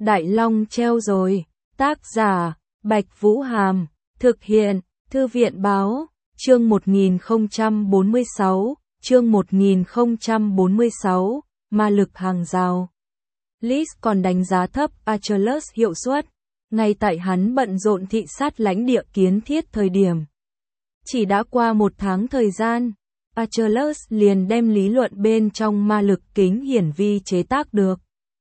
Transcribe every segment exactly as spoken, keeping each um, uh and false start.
Đại Long treo rồi. Tác giả, Bạch Vũ Hàm. Thực hiện, Thư viện Báo. Chương một nghìn không trăm bốn mươi sáu. Chương một nghìn không trăm bốn mươi sáu. Ma lực hàng rào. Lis còn đánh giá thấp Achilles hiệu suất, ngay tại hắn bận rộn thị sát lãnh địa kiến thiết thời điểm. Chỉ đã qua một tháng thời gian, Achilles liền đem lý luận bên trong ma lực kính hiển vi chế tác được.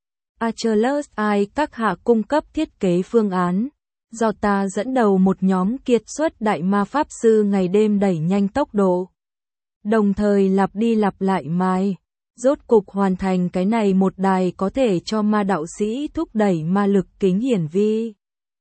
Achilles ai các hạ cung cấp thiết kế phương án, do ta dẫn đầu một nhóm kiệt xuất đại ma pháp sư ngày đêm đẩy nhanh tốc độ. Đồng thời lặp đi lặp lại mài, rốt cục hoàn thành cái này một đài có thể cho ma đạo sĩ thúc đẩy ma lực kính hiển vi.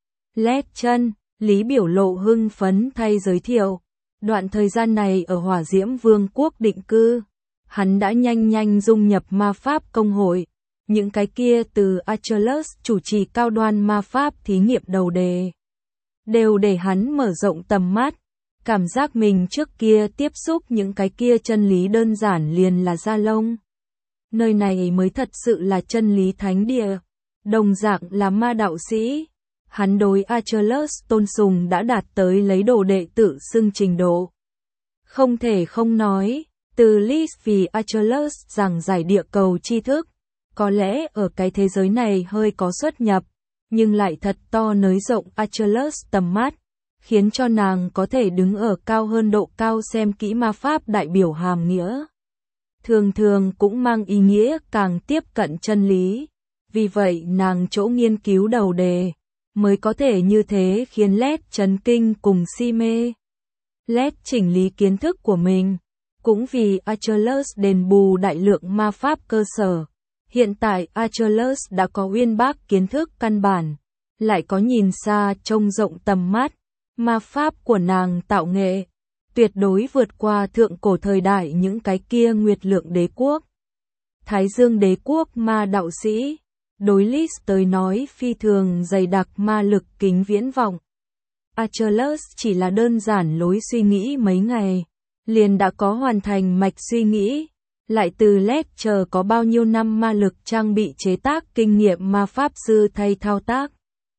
Lét chân, Lý biểu lộ hưng phấn thay giới thiệu. Đoạn thời gian này ở Hỏa Diễm Vương quốc định cư, hắn đã nhanh nhanh dung nhập ma pháp công hội. Những cái kia từ Achilles chủ trì cao đoan ma pháp thí nghiệm đầu đề, đều để hắn mở rộng tầm mắt. Cảm giác mình trước kia tiếp xúc những cái kia chân lý đơn giản liền là da lông. Nơi này mới thật sự là chân lý thánh địa. Đồng dạng là ma đạo sĩ, hắn đối Achilles tôn sùng đã đạt tới lấy đồ đệ tử xưng trình độ. Không thể không nói, từ Lis vì Achilles giảng giải địa cầu tri thức, có lẽ ở cái thế giới này hơi có xuất nhập, nhưng lại thật to nới rộng Achilles tầm mắt, khiến cho nàng có thể đứng ở cao hơn độ cao xem kỹ ma pháp đại biểu hàm nghĩa. Thường thường cũng mang ý nghĩa càng tiếp cận chân lý, vì vậy nàng chỗ nghiên cứu đầu đề, mới có thể như thế khiến Lét chấn kinh cùng si mê. Lét chỉnh lý kiến thức của mình, cũng vì Achilles đền bù đại lượng ma pháp cơ sở. Hiện tại Achilles đã có uyên bác kiến thức căn bản, lại có nhìn xa trông rộng tầm mắt. Ma pháp của nàng tạo nghệ, tuyệt đối vượt qua thượng cổ thời đại những cái kia Nguyệt Lượng đế quốc. Thái Dương đế quốc ma đạo sĩ, đối Lis tới nói phi thường dày đặc ma lực kính viễn vọng. Achilles chỉ là đơn giản lối suy nghĩ mấy ngày, liền đã có hoàn thành mạch suy nghĩ. Lại từ Lét chờ có bao nhiêu năm ma lực trang bị chế tác kinh nghiệm ma pháp sư thay thao tác.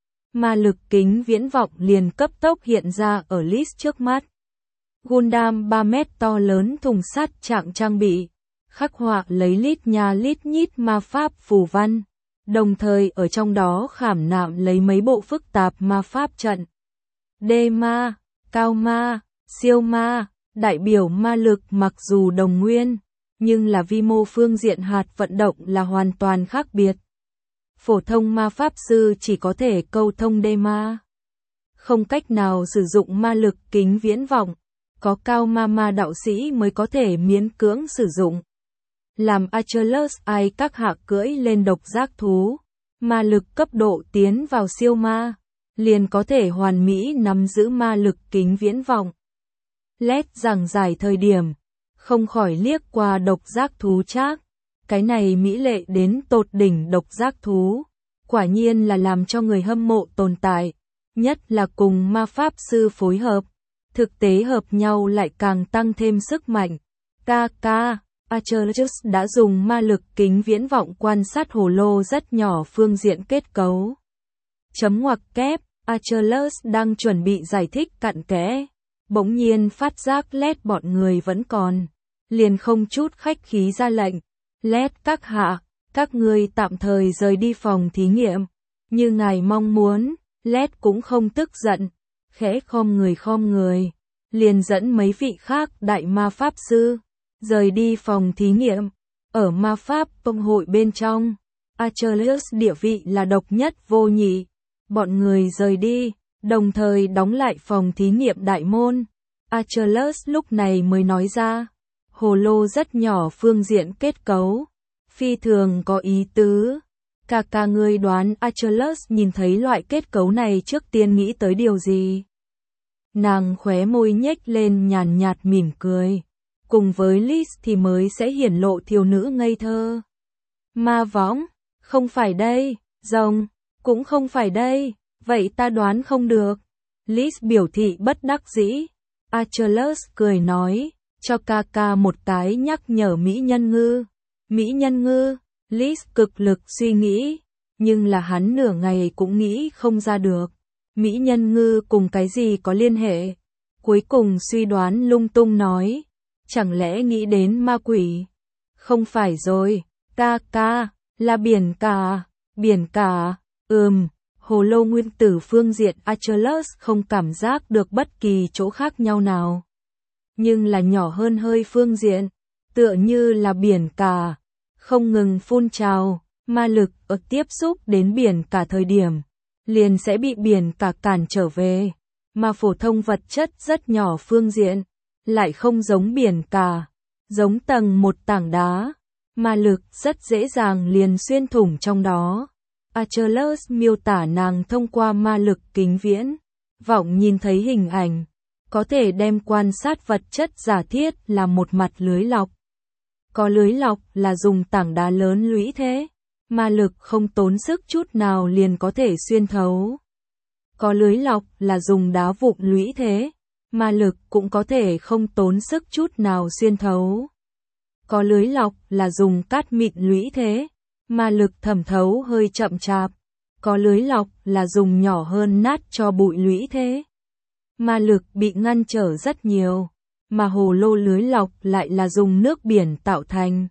Ma lực kính viễn vọng liền cấp tốc hiện ra ở Lis trước mắt. Gundam ba mét to lớn thùng sắt trạng trang bị, khắc họa lấy lít nha lít nhít ma pháp phù văn, đồng thời ở trong đó khảm nạm lấy mấy bộ phức tạp ma pháp trận. Đê ma, cao ma, siêu ma, đại biểu ma lực mặc dù đồng nguyên, nhưng là vi mô phương diện hạt vận động là hoàn toàn khác biệt. Phổ thông ma pháp sư chỉ có thể câu thông đê ma, không cách nào sử dụng ma lực kính viễn vọng, có cao ma ma đạo sĩ mới có thể miễn cưỡng sử dụng. Làm Achilles ai các hạ cưỡi lên độc giác thú, ma lực cấp độ tiến vào siêu ma, liền có thể hoàn mỹ nắm giữ ma lực kính viễn vọng. Lét giảng giải thời điểm, không khỏi liếc qua độc giác thú Trác. Cái này mỹ lệ đến tột đỉnh độc giác thú, quả nhiên là làm cho người hâm mộ tồn tại, nhất là cùng ma pháp sư phối hợp, thực tế hợp nhau lại càng tăng thêm sức mạnh. Ca ca, Achilles đã dùng ma lực kính viễn vọng quan sát hồ lô rất nhỏ phương diện kết cấu. Chấm ngoặc kép, Achilles đang chuẩn bị giải thích cặn kẽ, bỗng nhiên phát giác Lét bọn người vẫn còn, liền không chút khách khí ra lệnh. Lét các hạ, các ngươi tạm thời rời đi phòng thí nghiệm, như ngài mong muốn. Lét cũng không tức giận, khẽ khom người khom người, liền dẫn mấy vị khác đại ma pháp sư, rời đi phòng thí nghiệm. Ở ma pháp công hội bên trong, Achilles địa vị là độc nhất vô nhị. Bọn người rời đi, đồng thời đóng lại phòng thí nghiệm đại môn. Achilles lúc này mới nói ra, hồ lô rất nhỏ phương diện kết cấu, phi thường có ý tứ. Cả cả người đoán Achilles nhìn thấy loại kết cấu này trước tiên nghĩ tới điều gì? Nàng khóe môi nhếch lên nhàn nhạt mỉm cười. Cùng với Lis thì mới sẽ hiển lộ thiếu nữ ngây thơ. Ma võng, không phải đây, rồng, cũng không phải đây, vậy ta đoán không được. Lis biểu thị bất đắc dĩ. Achilles cười nói, cho ca ca một cái nhắc nhở mỹ nhân ngư. Mỹ nhân ngư, Lis cực lực suy nghĩ, Nhưng là hắn nửa ngày cũng nghĩ không ra được. Mỹ nhân ngư cùng cái gì có liên hệ? Cuối cùng suy đoán lung tung nói. Chẳng lẽ nghĩ đến ma quỷ? Không phải rồi, ca ca, là biển cả, biển cả, ừm, hồ lô nguyên tử phương diện Achilles không cảm giác được bất kỳ chỗ khác nhau nào. Nhưng là nhỏ hơn hơi phương diện, tựa như là biển cả, không ngừng phun trào, ma lực ở tiếp xúc đến biển cả thời điểm, liền sẽ bị biển cả cản trở về, mà phổ thông vật chất rất nhỏ phương diện, lại không giống biển cả, giống tầng một tảng đá, ma lực rất dễ dàng liền xuyên thủng trong đó. Achilles miêu tả nàng thông qua ma lực kính viễn, vọng nhìn thấy hình ảnh, có thể đem quan sát vật chất giả thiết là một mặt lưới lọc. Có lưới lọc là dùng tảng đá lớn lũy thế, ma lực không tốn sức chút nào liền có thể xuyên thấu. Có lưới lọc là dùng đá vụn lũy thế, ma lực cũng có thể không tốn sức chút nào xuyên thấu. Có lưới lọc là dùng cát mịn lũy thế, ma lực thẩm thấu hơi chậm chạp. Có lưới lọc là dùng nhỏ hơn nát cho bụi lũy thế, ma lực bị ngăn trở rất nhiều, mà hồ lô lưới lọc lại là dùng nước biển tạo thành.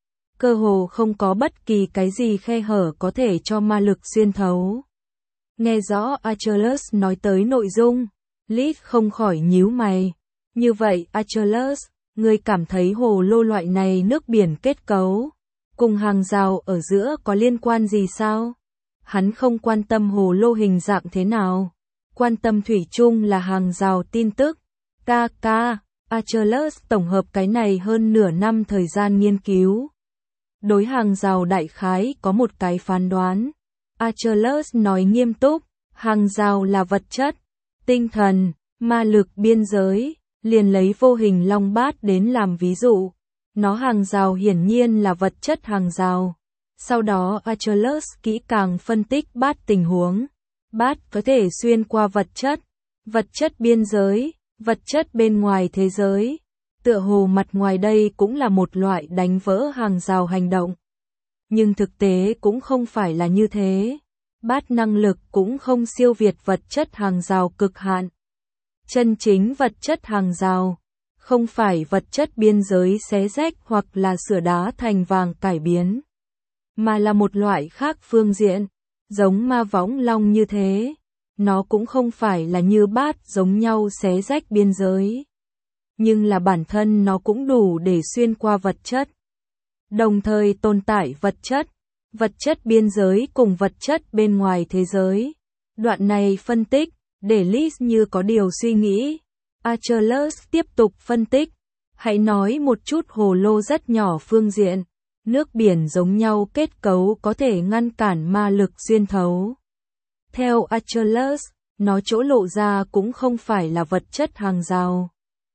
Cơ hồ không có bất kỳ cái gì khe hở có thể cho ma lực xuyên thấu. Nghe rõ Achilles nói tới nội dung, Liz không khỏi nhíu mày. Như vậy Achilles, ngươi cảm thấy hồ lô loại này nước biển kết cấu, cùng hàng rào ở giữa có liên quan gì sao? Hắn không quan tâm hồ lô hình dạng thế nào, quan tâm thủy chung là hàng rào tin tức. Ca ca, Achilles tổng hợp cái này hơn nửa năm thời gian nghiên cứu. Đối hàng rào đại khái có một cái phán đoán. Achilles nói nghiêm túc, hàng rào là vật chất, tinh thần, ma lực biên giới, liền lấy vô hình long bát đến làm ví dụ. Nó hàng rào hiển nhiên là vật chất hàng rào. Sau đó Achilles kỹ càng phân tích bát tình huống. Bát có thể xuyên qua vật chất, vật chất biên giới, vật chất bên ngoài thế giới. Tựa hồ mặt ngoài đây cũng là một loại đánh vỡ hàng rào hành động. Nhưng thực tế cũng không phải là như thế. Bát năng lực cũng không siêu việt vật chất hàng rào cực hạn. Chân chính vật chất hàng rào, không phải vật chất biên giới xé rách hoặc là sửa đá thành vàng cải biến, mà là một loại khác phương diện, giống ma võng long như thế. Nó cũng không phải là như bát giống nhau xé rách biên giới, nhưng là bản thân nó cũng đủ để xuyên qua vật chất, đồng thời tồn tại vật chất, vật chất biên giới cùng vật chất bên ngoài thế giới. Đoạn này phân tích, để Liz như có điều suy nghĩ. Achilles tiếp tục phân tích, hãy nói một chút hồ lô rất nhỏ phương diện, nước biển giống nhau kết cấu có thể ngăn cản ma lực xuyên thấu. Theo Achilles, nó chỗ lộ ra cũng không phải là vật chất hàng rào,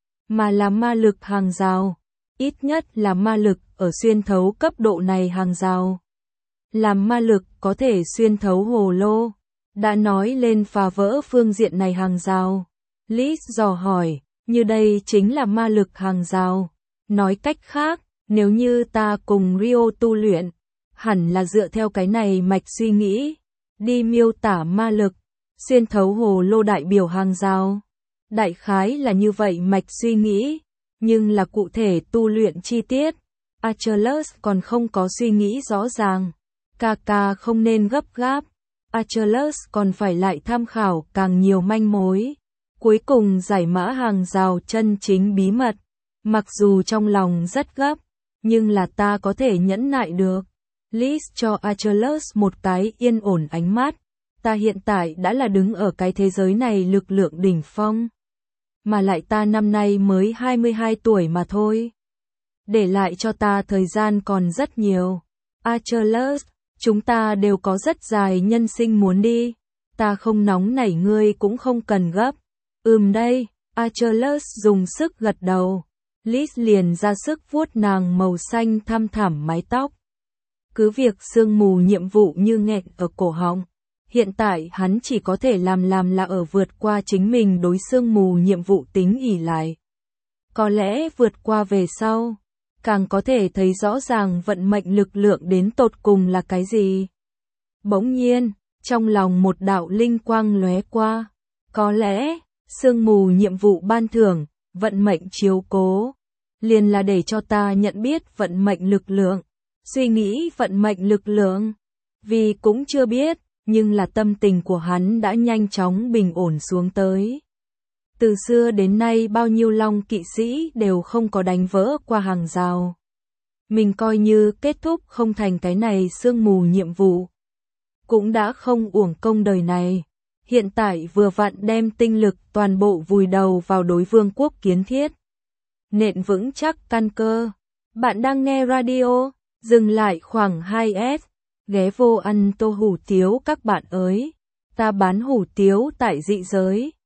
mà là ma lực hàng rào, ít nhất là ma lực ở xuyên thấu cấp độ này hàng rào. Làm ma lực có thể xuyên thấu hồ lô, đã nói lên phá vỡ phương diện này hàng rào. Liz dò hỏi, như đây chính là ma lực hàng rào. Nói cách khác, nếu như ta cùng Rio tu luyện, hẳn là dựa theo cái này mạch suy nghĩ, đi miêu tả ma lực, xuyên thấu hồ lô đại biểu hàng rào. Đại khái là như vậy mạch suy nghĩ, nhưng là cụ thể tu luyện chi tiết, Achilles còn không có suy nghĩ rõ ràng. Ca ca không nên gấp gáp, Achilles còn phải lại tham khảo càng nhiều manh mối, cuối cùng giải mã hàng rào chân chính bí mật. Mặc dù trong lòng rất gấp, nhưng là ta có thể nhẫn nại được. Liz cho Achilles một cái yên ổn ánh mắt. Ta hiện tại đã là đứng ở cái thế giới này lực lượng đỉnh phong. Mà lại ta năm nay mới hai mươi hai tuổi mà thôi. Để lại cho ta thời gian còn rất nhiều. Achilles, chúng ta đều có rất dài nhân sinh muốn đi. Ta không nóng nảy, ngươi cũng không cần gấp. Ừm đây, Achilles dùng sức gật đầu. Liz liền ra sức vuốt nàng màu xanh thăm thẳm mái tóc. Cứ việc sương mù nhiệm vụ như nghẹn ở cổ họng, hiện tại hắn chỉ có thể làm làm là ở vượt qua chính mình đối sương mù nhiệm vụ tính ỷ lại. Có lẽ vượt qua về sau, càng có thể thấy rõ ràng vận mệnh lực lượng đến tột cùng là cái gì. Bỗng nhiên, trong lòng một đạo linh quang lóe qua. Có lẽ, sương mù nhiệm vụ ban thưởng, vận mệnh chiếu cố, liền là để cho ta nhận biết vận mệnh lực lượng. Suy nghĩ vận mệnh lực lượng, vì cũng chưa biết, nhưng là tâm tình của hắn đã nhanh chóng bình ổn xuống tới. Từ xưa đến nay bao nhiêu long kỵ sĩ đều không có đánh vỡ qua hàng rào. Mình coi như kết thúc không thành cái này sương mù nhiệm vụ, cũng đã không uổng công đời này. Hiện tại vừa vặn đem tinh lực toàn bộ vùi đầu vào đối vương quốc kiến thiết, nện vững chắc căn cơ. Bạn đang nghe radio, dừng lại khoảng hai S, ghé vô ăn tô hủ tiếu các bạn ơi. Ta bán hủ tiếu tại dị giới.